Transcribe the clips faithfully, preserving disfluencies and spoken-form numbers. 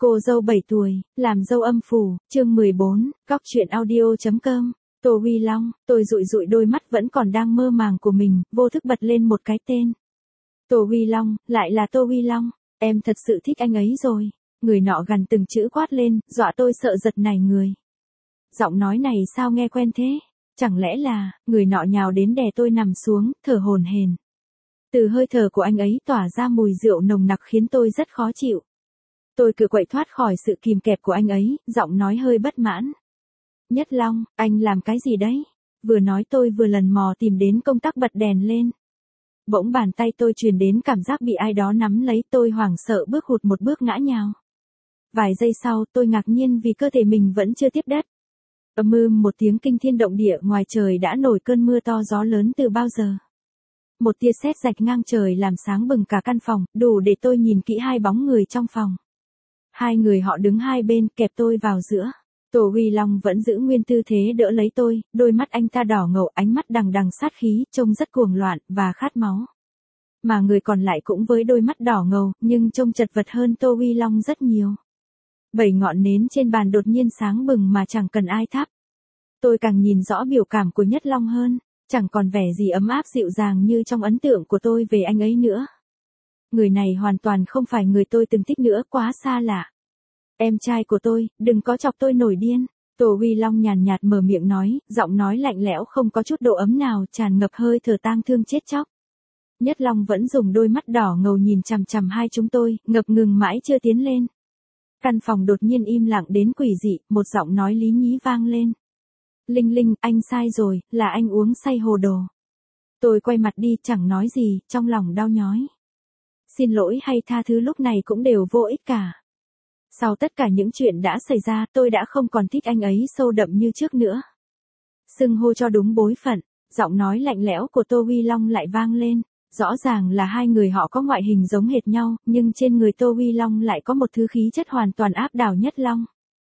Cô dâu bảy tuổi, làm dâu âm phủ, chương mười bốn, góc truyện audio.com. Tô Huy Long, tôi dụi dụi đôi mắt vẫn còn đang mơ màng của mình, vô thức bật lên một cái tên. Tô Huy Long, lại là Tô Huy Long, em thật sự thích anh ấy rồi. Người nọ gằn từng chữ quát lên, dọa tôi sợ giật nảy người. Giọng nói này sao nghe quen thế? Chẳng lẽ là, người nọ nhào đến đè tôi nằm xuống, thở hổn hển. Từ hơi thở của anh ấy tỏa ra mùi rượu nồng nặc khiến tôi rất khó chịu. Tôi cựa quậy thoát khỏi sự kìm kẹp của anh ấy, giọng nói hơi bất mãn. Nhất Long, anh làm cái gì đấy? Vừa nói tôi vừa lần mò tìm đến công tắc bật đèn lên. Bỗng bàn tay tôi truyền đến cảm giác bị ai đó nắm lấy, tôi hoảng sợ bước hụt một bước ngã nhào. Vài giây sau tôi ngạc nhiên vì cơ thể mình vẫn chưa tiếp đất. Ầm ầm một tiếng kinh thiên động địa, ngoài trời đã nổi cơn mưa to gió lớn từ bao giờ. Một tia sét rạch ngang trời làm sáng bừng cả căn phòng, đủ để tôi nhìn kỹ hai bóng người trong phòng. Hai người họ đứng hai bên kẹp tôi vào giữa. Tô Huy Long vẫn giữ nguyên tư thế đỡ lấy tôi, đôi mắt anh ta đỏ ngầu, ánh mắt đằng đằng sát khí, trông rất cuồng loạn và khát máu. Mà người còn lại cũng với đôi mắt đỏ ngầu, nhưng trông chật vật hơn Tô Huy Long rất nhiều. Bảy ngọn nến trên bàn đột nhiên sáng bừng mà chẳng cần ai thắp. Tôi càng nhìn rõ biểu cảm của Nhất Long hơn, chẳng còn vẻ gì ấm áp dịu dàng như trong ấn tượng của tôi về anh ấy nữa. Người này hoàn toàn không phải người tôi từng thích nữa, quá xa lạ. Em trai của tôi, đừng có chọc tôi nổi điên. Tô Huy Long nhàn nhạt mở miệng nói, giọng nói lạnh lẽo không có chút độ ấm nào, tràn ngập hơi thở tang thương chết chóc. Nhất Long vẫn dùng đôi mắt đỏ ngầu nhìn chằm chằm hai chúng tôi, ngập ngừng mãi chưa tiến lên. Căn phòng đột nhiên im lặng đến quỷ dị, một giọng nói lý nhí vang lên. Linh Linh, anh sai rồi, là anh uống say hồ đồ. Tôi quay mặt đi, chẳng nói gì, trong lòng đau nhói. Xin lỗi hay tha thứ lúc này cũng đều vô ích cả. Sau tất cả những chuyện đã xảy ra, tôi đã không còn thích anh ấy sâu đậm như trước nữa. Xưng hô cho đúng bối phận, giọng nói lạnh lẽo của Tô Huy Long lại vang lên. Rõ ràng là hai người họ có ngoại hình giống hệt nhau, nhưng trên người Tô Huy Long lại có một thứ khí chất hoàn toàn áp đảo Nhất Long.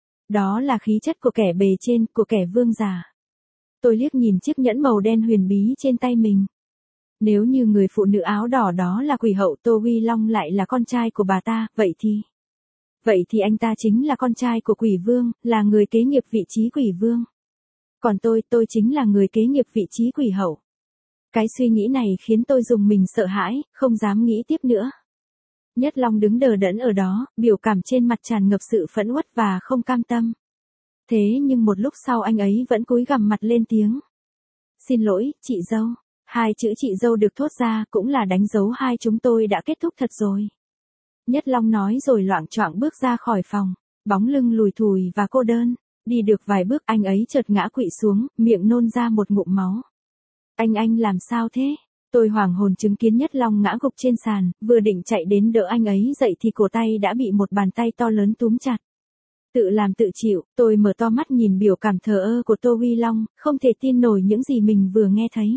Đó là khí chất của kẻ bề trên, của kẻ vương giả. Tôi liếc nhìn chiếc nhẫn màu đen huyền bí trên tay mình. Nếu như người phụ nữ áo đỏ đó là quỷ hậu, Tô Huy Long lại là con trai của bà ta, vậy thì... Vậy thì anh ta chính là con trai của quỷ vương, là người kế nghiệp vị trí quỷ vương. Còn tôi, tôi chính là người kế nghiệp vị trí quỷ hậu. Cái suy nghĩ này khiến tôi rùng mình sợ hãi, không dám nghĩ tiếp nữa. Nhất Long đứng đờ đẫn ở đó, biểu cảm trên mặt tràn ngập sự phẫn uất và không cam tâm. Thế nhưng một lúc sau anh ấy vẫn cúi gằm mặt lên tiếng. Xin lỗi, chị dâu. Hai chữ chị dâu được thốt ra cũng là đánh dấu hai chúng tôi đã kết thúc thật rồi. Nhất Long nói rồi loạng choạng bước ra khỏi phòng, bóng lưng lùi thùi và cô đơn. Đi được vài bước anh ấy chợt ngã quỵ xuống, miệng nôn ra một ngụm máu. Anh anh làm sao thế? Tôi hoảng hồn chứng kiến Nhất Long ngã gục trên sàn, vừa định chạy đến đỡ anh ấy dậy thì cổ tay đã bị một bàn tay to lớn túm chặt. Tự làm tự chịu, tôi mở to mắt nhìn biểu cảm thờ ơ của Tô Huy Long, không thể tin nổi những gì mình vừa nghe thấy.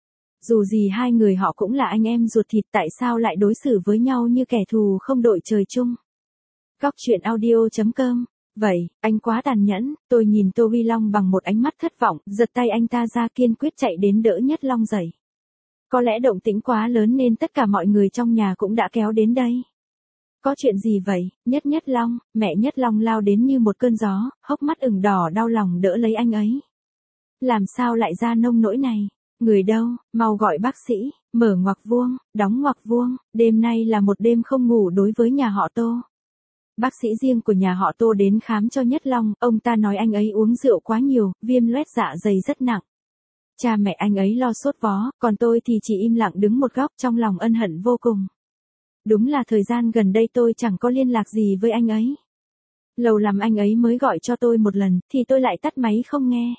Dù gì hai người họ cũng là anh em ruột thịt, tại sao lại đối xử với nhau như kẻ thù không đội trời chung. Góc truyện audio.com. Vậy, anh quá tàn nhẫn. Tôi nhìn Tô Huy Long bằng một ánh mắt thất vọng, giật tay anh ta ra kiên quyết chạy đến đỡ Nhất Long dậy. Có lẽ động tĩnh quá lớn nên tất cả mọi người trong nhà cũng đã kéo đến đây. Có chuyện gì vậy? Nhất Nhất Long, mẹ Nhất Long lao đến như một cơn gió, hốc mắt ửng đỏ đau lòng đỡ lấy anh ấy. Làm sao lại ra nông nỗi này? Người đâu? Mau gọi bác sĩ. Mở ngoặc vuông, đóng ngoặc vuông. Đêm nay là một đêm không ngủ đối với nhà họ Tô. Bác sĩ riêng của nhà họ Tô đến khám cho Nhất Long, ông ta nói anh ấy uống rượu quá nhiều, viêm loét dạ dày rất nặng. Cha mẹ anh ấy lo sốt vó, còn tôi thì chỉ im lặng đứng một góc, trong lòng ân hận vô cùng. Đúng là thời gian gần đây tôi chẳng có liên lạc gì với anh ấy. Lâu lắm anh ấy mới gọi cho tôi một lần, thì tôi lại tắt máy không nghe.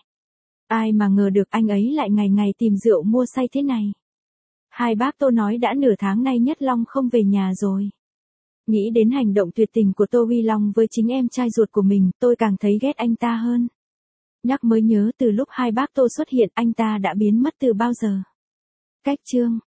Ai mà ngờ được anh ấy lại ngày ngày tìm rượu mua say thế này. Hai bác Tô nói đã nửa tháng nay Nhất Long không về nhà rồi. Nghĩ đến hành động tuyệt tình của Tô Huy Long với chính em trai ruột của mình, tôi càng thấy ghét anh ta hơn. Nhắc mới nhớ từ lúc hai bác Tô xuất hiện anh ta đã biến mất từ bao giờ. Cách chương.